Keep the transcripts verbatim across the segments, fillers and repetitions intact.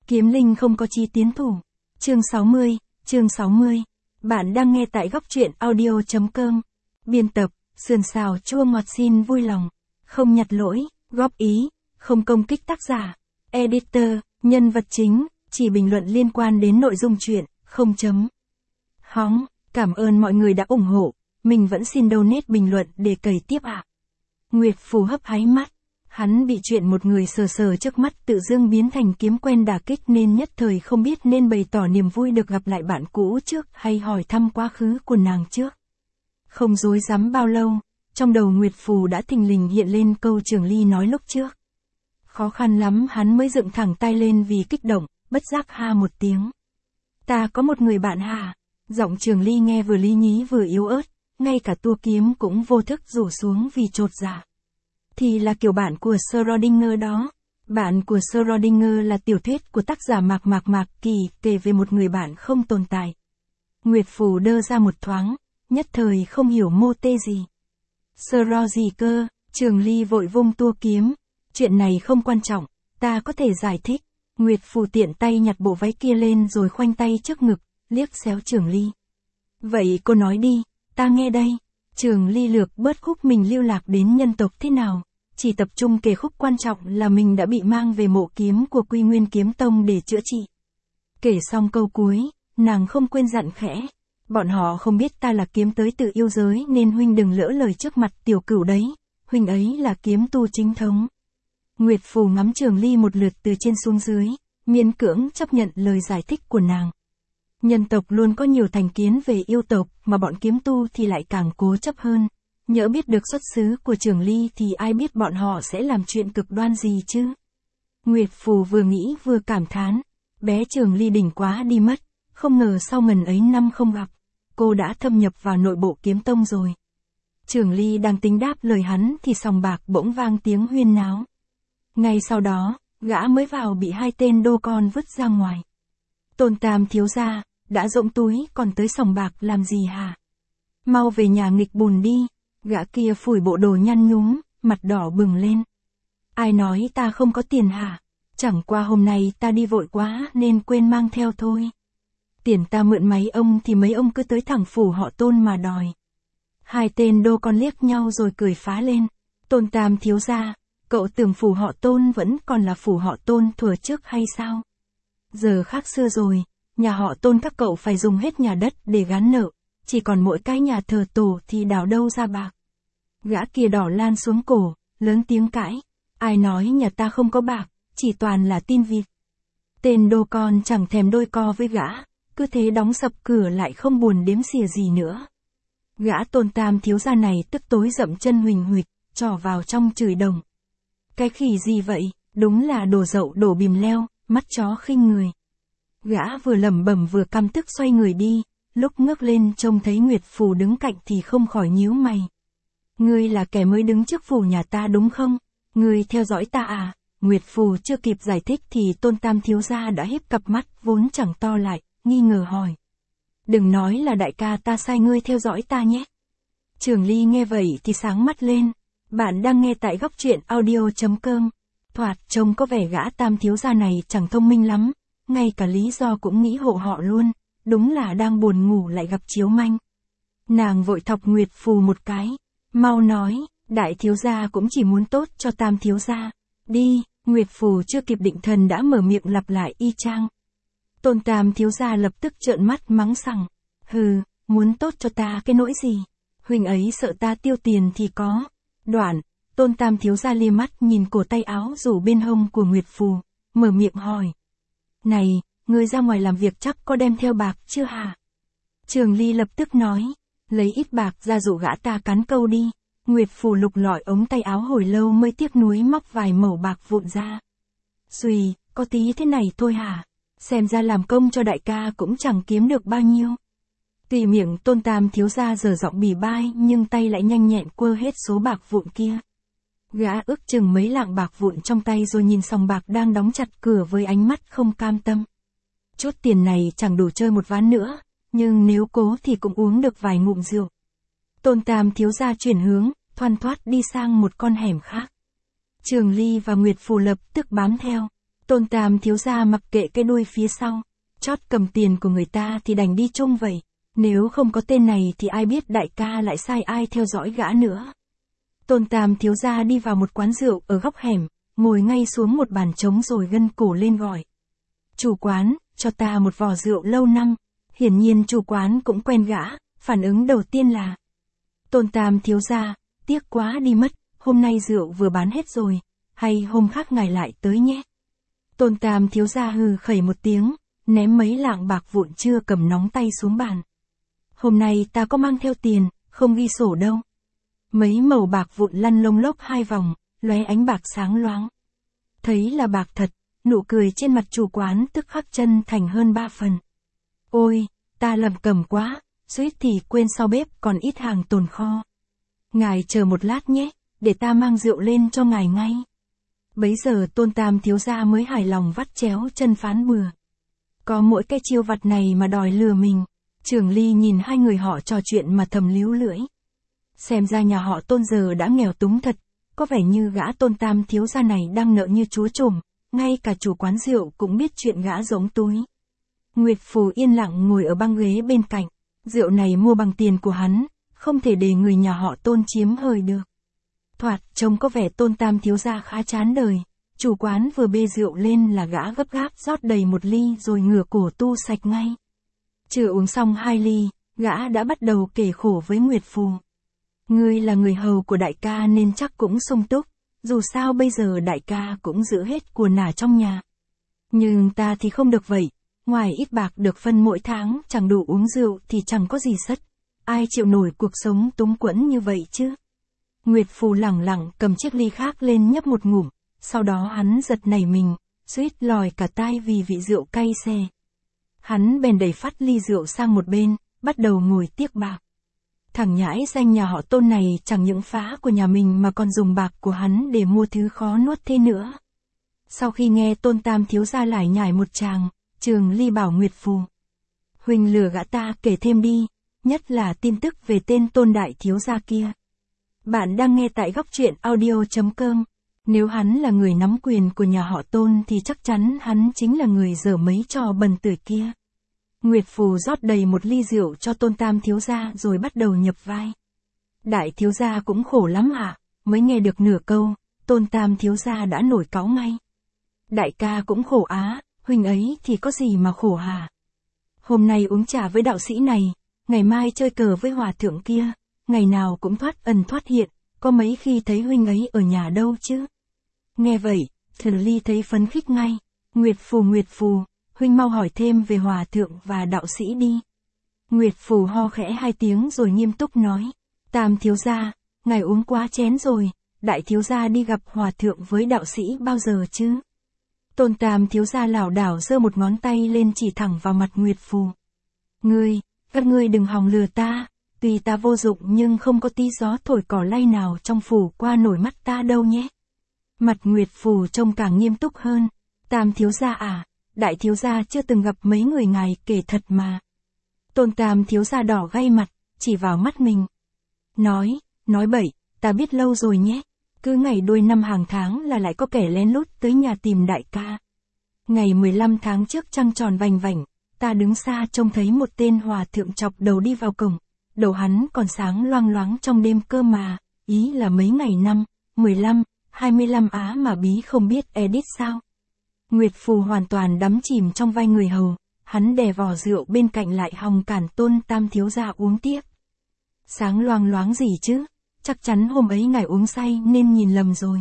Kiếm linh không có chí tiến thủ. Chương sáu mươi, chương sáu mươi. Bạn đang nghe tại góc truyện audio chấm com. Biên tập, sườn xào chua ngọt xin vui lòng. Không nhặt lỗi, góp ý, không công kích tác giả. Editor, nhân vật chính, chỉ bình luận liên quan đến nội dung truyện, không chấm. Hóng, cảm ơn mọi người đã ủng hộ, mình vẫn xin donate bình luận để cày tiếp ạ. À. Nguyệt Phù hấp háy mắt. Hắn bị chuyện một người sờ sờ trước mắt tự dưng biến thành kiếm quen đả kích nên nhất thời không biết nên bày tỏ niềm vui được gặp lại bạn cũ trước hay hỏi thăm quá khứ của nàng trước. Không dối dám bao lâu, trong đầu Nguyệt Phù đã thình lình hiện lên câu Trường Ly nói lúc trước. Khó khăn lắm hắn mới dựng thẳng tay lên vì kích động, bất giác ha một tiếng. Ta có một người bạn hả? Giọng Trường Ly nghe vừa lý nhí vừa yếu ớt, ngay cả tua kiếm cũng vô thức rủ xuống vì chột dạ. Thì là kiểu bạn của Schrödinger đó. Bạn của Schrödinger là tiểu thuyết của tác giả Mạc Mạc Mạc Kỳ kể về một người bạn không tồn tại. Nguyệt Phù đơ ra một thoáng, nhất thời không hiểu mô tê gì. Schrö gì cơ? Trường Ly vội vung tua kiếm. Chuyện này không quan trọng, ta có thể giải thích. Nguyệt Phù tiện tay nhặt bộ váy kia lên rồi khoanh tay trước ngực, liếc xéo Trường Ly. Vậy cô nói đi, ta nghe đây. Trường Ly lược bớt khúc mình lưu lạc đến nhân tộc thế nào, chỉ tập trung kể khúc quan trọng là mình đã bị mang về mộ kiếm của Quy Nguyên Kiếm Tông để chữa trị. Kể xong câu cuối, nàng không quên dặn khẽ, bọn họ không biết ta là kiếm tới từ yêu giới nên huynh đừng lỡ lời trước mặt tiểu cửu đấy, huynh ấy là kiếm tu chính thống. Nguyệt Phù ngắm Trường Ly một lượt từ trên xuống dưới, miễn cưỡng chấp nhận lời giải thích của nàng. Nhân tộc luôn có nhiều thành kiến về yêu tộc, mà bọn kiếm tu thì lại càng cố chấp hơn. Nhỡ biết được xuất xứ của Trường Ly thì ai biết bọn họ sẽ làm chuyện cực đoan gì chứ. Nguyệt Phù vừa nghĩ vừa cảm thán, bé Trường Ly đỉnh quá đi mất, không ngờ sau ngần ấy năm không gặp, cô đã thâm nhập vào nội bộ kiếm tông rồi. Trường Ly đang tính đáp lời hắn thì sòng bạc bỗng vang tiếng huyên náo. Ngay sau đó, gã mới vào bị hai tên đô con vứt ra ngoài. Tôn Tam thiếu gia, đã rỗng túi còn tới sòng bạc làm gì hả? Mau về nhà nghịch bùn đi. Gã kia phủi bộ đồ nhăn nhúm, mặt đỏ bừng lên. Ai nói ta không có tiền hả? Chẳng qua hôm nay ta đi vội quá nên quên mang theo thôi. Tiền ta mượn máy ông thì mấy ông cứ tới thẳng phủ họ Tôn mà đòi. Hai tên đô con liếc nhau rồi cười phá lên. Tôn Tam thiếu gia, cậu tưởng phủ họ Tôn vẫn còn là phủ họ Tôn thuở trước hay sao? Giờ khác xưa rồi, nhà họ Tôn các cậu phải dùng hết nhà đất để gán nợ. Chỉ còn mỗi cái nhà thờ tổ thì đào đâu ra bạc. Gã kia đỏ lan xuống cổ, lớn tiếng cãi. Ai nói nhà ta không có bạc, chỉ toàn là tin vịt. Tên đô con chẳng thèm đôi co với gã, cứ thế đóng sập cửa lại không buồn đếm xỉa gì nữa. Gã Tôn Tam thiếu gia này tức tối dậm chân huỳnh huỵch, trỏ vào trong chửi đồng. Cái khỉ gì vậy, đúng là đồ dậu đổ bìm leo, mắt chó khinh người. Gã vừa lẩm bẩm vừa căm tức xoay người đi. Lúc ngước lên trông thấy Nguyệt Phù đứng cạnh thì không khỏi nhíu mày. Ngươi là kẻ mới đứng trước phủ nhà ta đúng không? Ngươi theo dõi ta à? Nguyệt Phù chưa kịp giải thích thì Tôn Tam thiếu gia đã híp cặp mắt vốn chẳng to lại, nghi ngờ hỏi. Đừng nói là đại ca ta sai ngươi theo dõi ta nhé. Trường Ly nghe vậy thì sáng mắt lên. Bạn đang nghe tại góc truyện audio chấm com. Thoạt trông có vẻ gã Tam thiếu gia này chẳng thông minh lắm, ngay cả lý do cũng nghĩ hộ họ luôn. Đúng là đang buồn ngủ lại gặp chiếu manh. Nàng vội thọc Nguyệt Phù một cái. Mau nói, đại thiếu gia cũng chỉ muốn tốt cho Tam thiếu gia. Đi, Nguyệt Phù chưa kịp định thần đã mở miệng lặp lại y chang. Tôn Tam thiếu gia lập tức trợn mắt mắng sằng. Hừ, muốn tốt cho ta cái nỗi gì? Huynh ấy sợ ta tiêu tiền thì có. Đoạn, Tôn Tam thiếu gia lia mắt nhìn cổ tay áo rủ bên hông của Nguyệt Phù, mở miệng hỏi. Này, ngươi ra ngoài làm việc chắc có đem theo bạc chưa hả? Trường Ly lập tức nói, lấy ít bạc ra dụ gã ta cán câu đi. Nguyệt Phù lục lọi ống tay áo hồi lâu mới tiếc nuối móc vài mẩu bạc vụn ra. Xùi, có tí thế này thôi hả? Xem ra làm công cho đại ca cũng chẳng kiếm được bao nhiêu. Tuy miệng Tôn Tam thiếu gia giờ giọng bỉ bai nhưng tay lại nhanh nhẹn quơ hết số bạc vụn kia. Gã ước chừng mấy lạng bạc vụn trong tay rồi nhìn sòng bạc đang đóng chặt cửa với ánh mắt không cam tâm. Chút tiền này chẳng đủ chơi một ván nữa, nhưng nếu cố thì cũng uống được vài ngụm rượu. Tôn Tam thiếu gia chuyển hướng, thoăn thoắt đi sang một con hẻm khác. Trường Ly và Nguyệt Phù lập tức bám theo. Tôn Tam thiếu gia mặc kệ cái đuôi phía sau, chót cầm tiền của người ta thì đành đi chung vậy. Nếu không có tên này thì ai biết đại ca lại sai ai theo dõi gã nữa. Tôn Tam thiếu gia đi vào một quán rượu ở góc hẻm, ngồi ngay xuống một bàn trống rồi gân cổ lên gọi. Chủ quán, cho ta một vò rượu lâu năm. Hiển nhiên chủ quán cũng quen gã, phản ứng đầu tiên là: Tôn Tam thiếu gia, tiếc quá đi mất, hôm nay rượu vừa bán hết rồi, hay hôm khác ngài lại tới nhé. Tôn Tam thiếu gia hừ khẩy một tiếng, ném mấy lạng bạc vụn chưa cầm nóng tay xuống bàn. Hôm nay ta có mang theo tiền, không ghi sổ đâu. Mấy mẩu bạc vụn lăn lông lốc hai vòng, lóe ánh bạc sáng loáng. Thấy là bạc thật, nụ cười trên mặt chủ quán tức khắc chân thành hơn ba phần. Ôi, ta lầm cầm quá, suýt thì quên sau bếp còn ít hàng tồn kho. Ngài chờ một lát nhé, để ta mang rượu lên cho ngài ngay. Bấy giờ Tôn Tam thiếu gia mới hài lòng vắt chéo chân phán bừa. Có mỗi cái chiêu vặt này mà đòi lừa mình. Trường Ly nhìn hai người họ trò chuyện mà thầm líu lưỡi. Xem ra nhà họ Tôn giờ đã nghèo túng thật, có vẻ như gã Tôn Tam thiếu gia này đang nợ như chúa trùm, ngay cả chủ quán rượu cũng biết chuyện gã giống túi. Nguyệt Phù yên lặng ngồi ở băng ghế bên cạnh, rượu này mua bằng tiền của hắn, không thể để người nhà họ Tôn chiếm hời được. Thoạt trông có vẻ Tôn Tam thiếu gia khá chán đời, chủ quán vừa bê rượu lên là gã gấp gáp rót đầy một ly rồi ngửa cổ tu sạch ngay. Chưa uống xong hai ly, gã đã bắt đầu kể khổ với Nguyệt Phù. Ngươi là người hầu của đại ca nên chắc cũng sung túc, dù sao bây giờ đại ca cũng giữ hết của nả trong nhà. Nhưng ta thì không được vậy, ngoài ít bạc được phân mỗi tháng chẳng đủ uống rượu thì chẳng có gì sất. Ai chịu nổi cuộc sống túng quẫn như vậy chứ? Nguyệt Phù lẳng lặng cầm chiếc ly khác lên nhấp một ngụm, sau đó hắn giật nảy mình, suýt lòi cả tai vì vị rượu cay xè. Hắn bèn đẩy phát ly rượu sang một bên, bắt đầu ngồi tiếc bạc. Thằng nhãi danh nhà họ Tôn này chẳng những phá của nhà mình mà còn dùng bạc của hắn để mua thứ khó nuốt thế nữa. Sau khi nghe Tôn Tam thiếu gia lải nhải một tràng, Trường Ly bảo Nguyệt Phù: Huynh lừa gã ta kể thêm đi, nhất là tin tức về tên Tôn đại thiếu gia kia. Bạn đang nghe tại góc truyện audio chấm com. Nếu hắn là người nắm quyền của nhà họ Tôn thì chắc chắn hắn chính là người dở mấy trò bần tử kia. Nguyệt Phù rót đầy một ly rượu cho Tôn Tam thiếu gia rồi bắt đầu nhập vai. Đại thiếu gia cũng khổ lắm hả? Mới nghe được nửa câu, Tôn Tam thiếu gia đã nổi cáu ngay. Đại ca cũng khổ á, huynh ấy thì có gì mà khổ hả? Hôm nay uống trà với đạo sĩ này, ngày mai chơi cờ với hòa thượng kia, ngày nào cũng thoát ẩn thoát hiện, có mấy khi thấy huynh ấy ở nhà đâu chứ. Nghe vậy, Trường Ly thấy phấn khích ngay. Nguyệt Phù Nguyệt Phù, huynh mau hỏi thêm về hòa thượng và đạo sĩ đi. Nguyệt Phù ho khẽ hai tiếng rồi nghiêm túc nói. Tam thiếu gia, ngài uống quá chén rồi, đại thiếu gia đi gặp hòa thượng với đạo sĩ bao giờ chứ? Tôn Tam thiếu gia lảo đảo giơ một ngón tay lên chỉ thẳng vào mặt Nguyệt Phù. Ngươi, các ngươi đừng hòng lừa ta, tuy ta vô dụng nhưng không có tí gió thổi cỏ lay nào trong phủ qua nổi mắt ta đâu nhé. Mặt Nguyệt Phù trông càng nghiêm túc hơn. Tam thiếu gia à, đại thiếu gia chưa từng gặp mấy người ngài kể thật mà. Tôn Tam thiếu gia đỏ gay mặt, chỉ vào mắt mình. Nói, nói bậy, ta biết lâu rồi nhé. Cứ ngày đuôi năm hàng tháng là lại có kẻ lén lút tới nhà tìm đại ca. Ngày mười lăm tháng trước trăng tròn vành vảnh, ta đứng xa trông thấy một tên hòa thượng chọc đầu đi vào cổng. Đầu hắn còn sáng loang loáng trong đêm cơ mà, ý là mấy ngày năm, mười lăm, hai mươi lăm á mà bí không biết edit sao. Nguyệt Phù hoàn toàn đắm chìm trong vai người hầu, hắn đè vò rượu bên cạnh lại hòng cản Tôn Tam thiếu gia uống tiếp. Sáng loang loáng gì chứ, chắc chắn hôm ấy ngài uống say nên nhìn lầm rồi.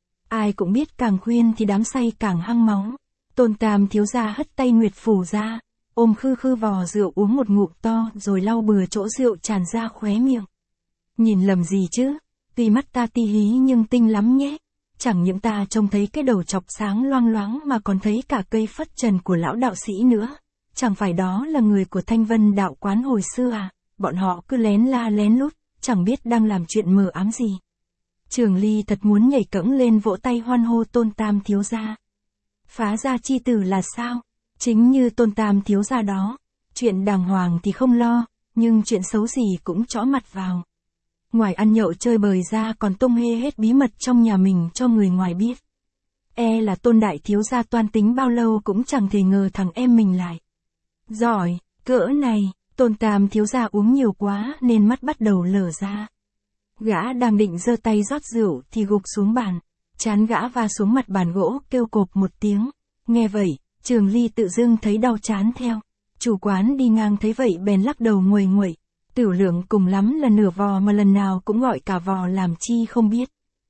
Ai cũng biết càng khuyên thì đám say càng hăng máu. Tôn Tam thiếu gia hất tay Nguyệt Phù ra, ôm khư khư vò rượu uống một ngụm to rồi lau bừa chỗ rượu tràn ra khóe miệng. Nhìn lầm gì chứ, tuy mắt ta ti hí nhưng tinh lắm nhé. Chẳng những ta trông thấy cái đầu chọc sáng loang loáng mà còn thấy cả cây phất trần của lão đạo sĩ nữa. Chẳng phải đó là người của Thanh Vân đạo quán hồi xưa à, bọn họ cứ lén la lén lút, chẳng biết đang làm chuyện mờ ám gì. Trường Ly thật muốn nhảy cẫng lên vỗ tay hoan hô Tôn Tam thiếu gia. Phá gia chi tử là sao? Chính như Tôn Tam thiếu gia đó, chuyện đàng hoàng thì không lo, nhưng chuyện xấu gì cũng chõ mặt vào. Ngoài ăn nhậu chơi bời ra còn tung hê hết bí mật trong nhà mình cho người ngoài biết. e là Tôn đại thiếu gia toan tính bao lâu cũng chẳng thể ngờ thằng em mình lại. Giỏi, cỡ này, Tôn tam thiếu gia uống nhiều quá nên mắt bắt đầu lở ra. Gã đang định giơ tay rót rượu thì gục xuống bàn, trán gã va xuống mặt bàn gỗ kêu cộp một tiếng. Nghe vậy, Trường Ly tự dưng thấy đau trán theo. Chủ quán đi ngang thấy vậy bèn lắc đầu nguầy nguậy. Tiểu lượng cùng lắm là nửa vò mà lần nào cũng gọi cả vò làm chi không biết.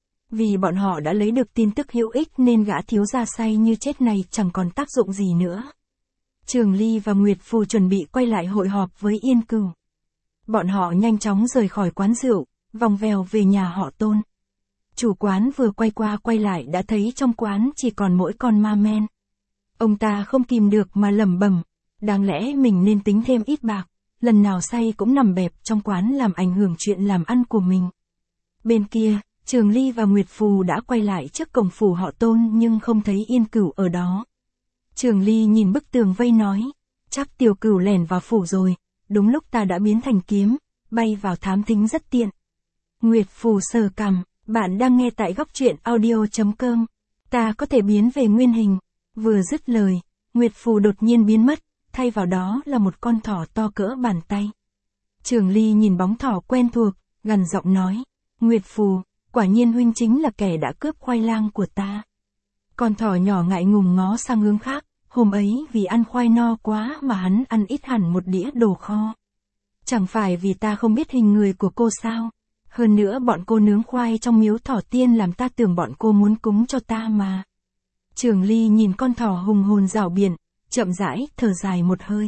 Vì bọn họ đã lấy được tin tức hữu ích nên gã thiếu gia say như chết này chẳng còn tác dụng gì nữa. Trường Ly và Nguyệt Phù chuẩn bị quay lại hội họp với Yên Cửu. Bọn họ nhanh chóng rời khỏi quán rượu, vòng vèo về nhà họ Tôn. Chủ quán vừa quay qua quay lại đã thấy trong quán chỉ còn mỗi con ma men. Ông ta không kìm được mà lẩm bẩm, đáng lẽ mình nên tính thêm ít bạc, lần nào say cũng nằm bẹp trong quán làm ảnh hưởng chuyện làm ăn của mình. Bên kia, Trường Ly và Nguyệt Phù đã quay lại trước cổng phủ họ Tôn nhưng không thấy Yên Cửu ở đó. Trường Ly nhìn bức tường vây nói, chắc Tiểu Cửu lẻn vào phủ rồi, đúng lúc ta đã biến thành kiếm, bay vào thám thính rất tiện. Nguyệt Phù sờ cằm, bạn đang nghe tại góc truyện audio chấm com, ta có thể biến về nguyên hình. Vừa dứt lời, Nguyệt Phù đột nhiên biến mất, thay vào đó là một con thỏ to cỡ bàn tay. Trường Ly nhìn bóng thỏ quen thuộc, gằn giọng nói, Nguyệt Phù, quả nhiên huynh chính là kẻ đã cướp khoai lang của ta. Con thỏ nhỏ ngại ngùng ngó sang hướng khác, hôm ấy vì ăn khoai no quá mà hắn ăn ít hẳn một đĩa đồ kho. Chẳng phải vì ta không biết hình người của cô sao? Hơn nữa bọn cô nướng khoai trong miếu thỏ tiên làm ta tưởng bọn cô muốn cúng cho ta mà. Trường Ly nhìn con thỏ hùng hồn rảo biển, chậm rãi thở dài một hơi.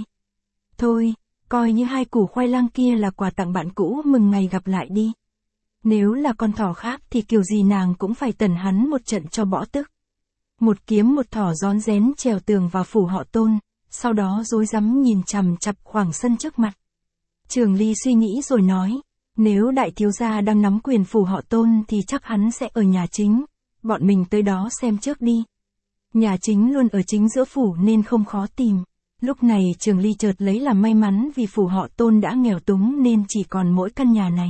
Thôi, coi như hai củ khoai lang kia là quà tặng bạn cũ mừng ngày gặp lại đi. Nếu là con thỏ khác thì kiểu gì nàng cũng phải tẩn hắn một trận cho bỏ tức. Một kiếm một thỏ rón rén trèo tường vào phủ họ Tôn, sau đó rối rắm nhìn chằm chằm khoảng sân trước mặt. Trường Ly suy nghĩ rồi nói, nếu đại thiếu gia đang nắm quyền phủ họ Tôn thì chắc hắn sẽ ở nhà chính, bọn mình tới đó xem trước đi. Nhà chính luôn ở chính giữa phủ nên không khó tìm. Lúc này Trường Ly chợt lấy làm may mắn vì phủ họ Tôn đã nghèo túng nên chỉ còn mỗi căn nhà này.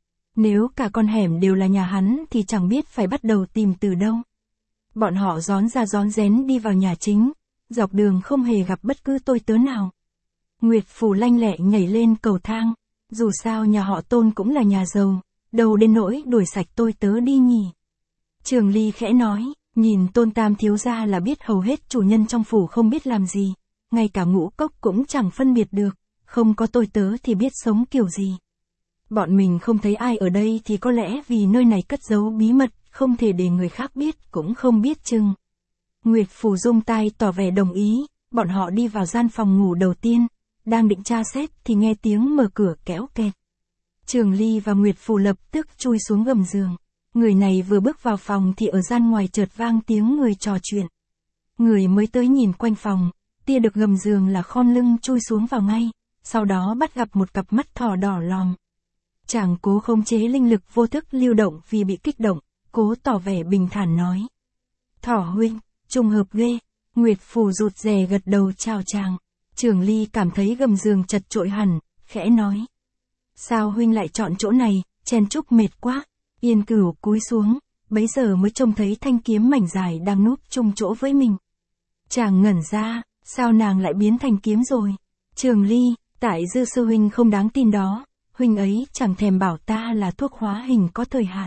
Nếu cả con hẻm đều là nhà hắn thì chẳng biết phải bắt đầu tìm từ đâu. Bọn họ rón ra rón rén đi vào nhà chính, dọc đường không hề gặp bất cứ tôi tớ nào. Nguyệt Phù lanh lẹ nhảy lên cầu thang, dù sao nhà họ Tôn cũng là nhà giàu, đâu đến nỗi đuổi sạch tôi tớ đi nhỉ. Trường Ly khẽ nói, nhìn Tôn tam thiếu gia là biết hầu hết chủ nhân trong phủ không biết làm gì, ngay cả ngũ cốc cũng chẳng phân biệt được, không có tôi tớ thì biết sống kiểu gì. Bọn mình không thấy ai ở đây thì có lẽ vì nơi này cất giấu bí mật, không thể để người khác biết cũng không biết chừng. Nguyệt Phù rung tai tỏ vẻ đồng ý, bọn họ đi vào gian phòng ngủ đầu tiên, đang định tra xét thì nghe tiếng mở cửa kéo kẹt. Trường Ly và Nguyệt Phù lập tức chui xuống gầm giường. Người này vừa bước vào phòng thì ở gian ngoài chợt vang tiếng người trò chuyện. Người mới tới nhìn quanh phòng, tia được gầm giường là khom lưng chui xuống vào ngay, sau đó bắt gặp một cặp mắt thỏ đỏ lòm. Chàng cố khống chế linh lực vô thức lưu động vì bị kích động, cố tỏ vẻ bình thản nói. Thỏ huynh, trùng hợp ghê. Nguyệt Phù rụt rè gật đầu chào chàng. Trường Ly cảm thấy gầm giường chật chội hẳn, khẽ nói. Sao huynh lại chọn chỗ này, chen chúc mệt quá. Yên Cửu cúi xuống, bấy giờ mới trông thấy thanh kiếm mảnh dài đang núp chung chỗ với mình. Chàng ngẩn ra, sao nàng lại biến thành kiếm rồi? Trường Ly, tại Dư sư huynh không đáng tin đó, huynh ấy chẳng thèm bảo ta là thuốc hóa hình có thời hạn.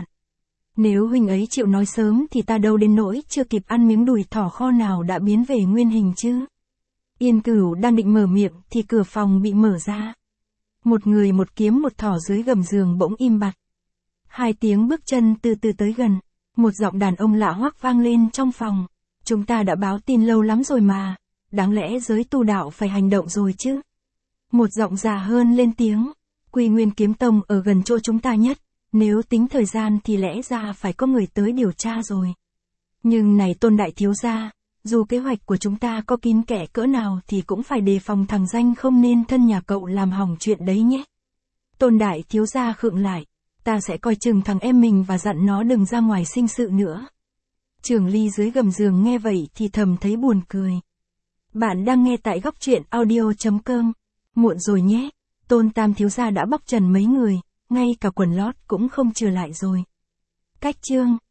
Nếu huynh ấy chịu nói sớm thì ta đâu đến nỗi chưa kịp ăn miếng đùi thỏ kho nào đã biến về nguyên hình chứ. Yên Cửu đang định mở miệng thì cửa phòng bị mở ra. Một người một kiếm một thỏ dưới gầm giường bỗng im bặt. Hai tiếng bước chân từ từ tới gần, một giọng đàn ông lạ hoắc vang lên trong phòng. Chúng ta đã báo tin lâu lắm rồi mà, đáng lẽ giới tu đạo phải hành động rồi chứ. Một giọng già hơn lên tiếng, Quy Nguyên Kiếm Tông ở gần chỗ chúng ta nhất, nếu tính thời gian thì lẽ ra phải có người tới điều tra rồi. Nhưng này Tôn đại thiếu gia, dù kế hoạch của chúng ta có kín kẽ cỡ nào thì cũng phải đề phòng thằng danh không nên thân nhà cậu làm hỏng chuyện đấy nhé. Tôn đại thiếu gia khựng lại, ta sẽ coi chừng thằng em mình và dặn nó đừng ra ngoài sinh sự nữa. Trường Ly dưới gầm giường nghe vậy thì thầm thấy buồn cười. Bạn đang nghe tại góc truyện audio chấm com. Muộn rồi nhé, Tôn tam thiếu gia đã bóc trần mấy người, ngay cả quần lót cũng không trừ lại rồi. Cách chương